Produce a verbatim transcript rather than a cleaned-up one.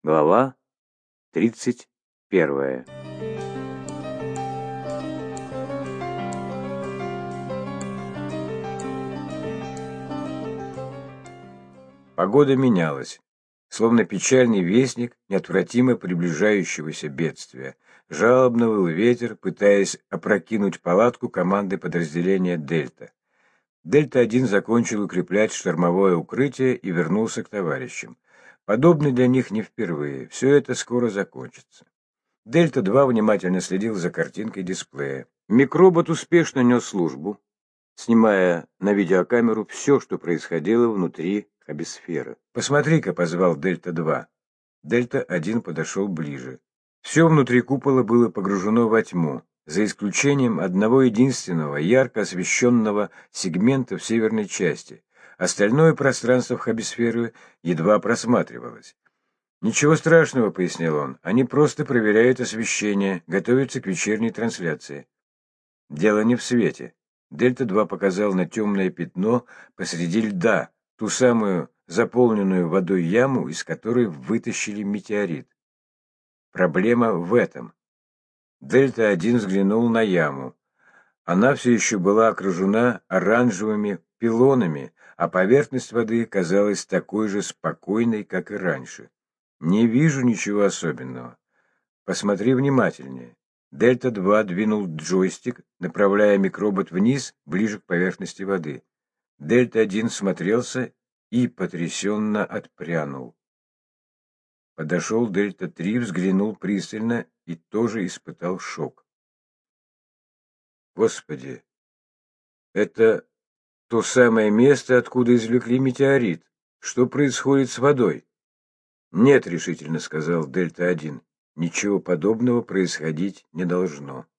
Глава тридцать первая. Погода менялась, словно печальный вестник неотвратимо приближающегося бедствия. Жалобно выл ветер, пытаясь опрокинуть палатку команды подразделения «Дельта». Дельта-один закончил укреплять штормовое укрытие и вернулся к товарищам. Подобный для них не впервые. Все это скоро закончится. Дельта-два внимательно следил за картинкой дисплея. Микробот успешно нес службу, снимая на видеокамеру все, что происходило внутри хабисферы. «Посмотри-ка», — позвал Дельта-два. Дельта-один подошел ближе. Все внутри купола было погружено во тьму, за исключением одного единственного ярко освещенного сегмента в северной части. Остальное пространство хабисферы едва просматривалось. «Ничего страшного», — пояснил он, — «они просто проверяют освещение, готовятся к вечерней трансляции». «Дело не в свете». Дельта-два показал на темное пятно посреди льда, ту самую заполненную водой яму, из которой вытащили метеорит. Проблема в этом. Дельта-один взглянул на яму. Она все еще была окружена оранжевыми пилонами, а поверхность воды казалась такой же спокойной, как и раньше. «Не вижу ничего особенного. Посмотри внимательнее». Дельта-два двинул джойстик, направляя микробот вниз, ближе к поверхности воды. Дельта-один смотрелся и потрясенно отпрянул. Подошел Дельта-три, взглянул пристально и тоже испытал шок. «Господи, это то самое место, откуда извлекли метеорит. Что происходит с водой?» «Нет», — решительно сказал Дельта-один, — «ничего подобного происходить не должно».